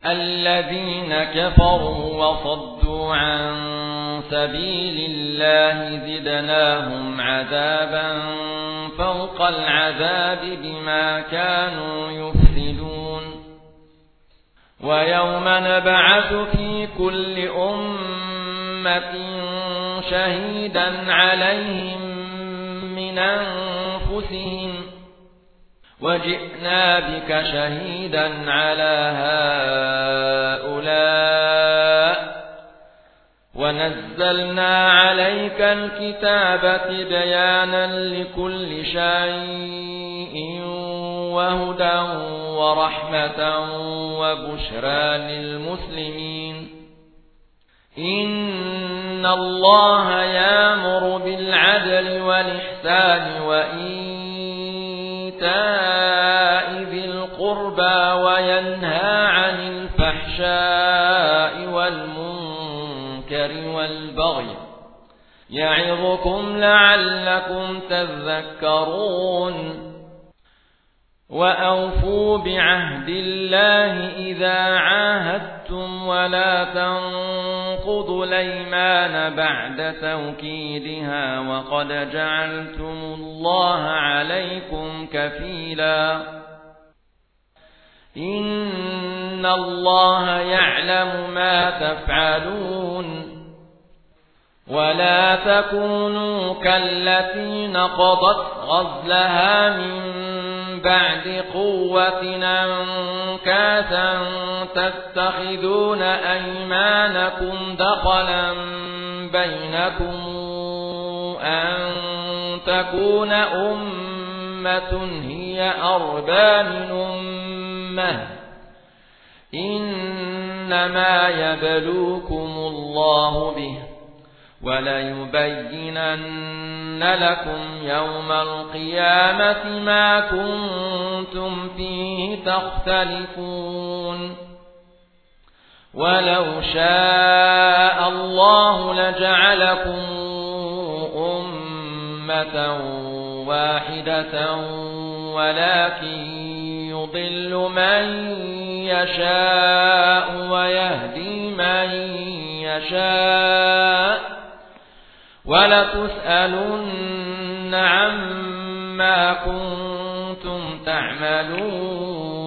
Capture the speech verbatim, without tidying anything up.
الذين كفروا وصدوا عن سبيل الله زدناهم عذابا فوق العذاب بما كانوا يفسدون ويوم نبعث في كل أمة شهيدا عليهم من أنفسهم وجئنا بك شهيدا على هؤلاء ونزلنا عليك الكتاب بيانا لكل شيء وهدى ورحمة وبشرى للمسلمين إن الله يأمر بالعدل والإحسان وإيتاء ذي القربى وينهى عن الفحشاء والمنكر والبغي يعظكم لعلكم تذكرون وأوفوا بعهد الله إذا عاهدتم ولا تنقضوا الأيمان بعد توكيدها وقد جعلتم الله عليكم كفيلا إن الله يعلم ما تفعلون ولا تكونوا كالتي نقضت غزلها من بعد قوة أنكاثا تتخذون أيمانكم دخلا بينكم أن تكون أمة هي أربى من أمة إنما يبلوكم الله به وليبينن لكم يوم القيامة ما كنتم فيه تختلفون ولو شاء الله لجعلكم أمة واحدة ولكن يضل من يشاء ويهدي من يشاء ولتسألن عما كنتم تعملون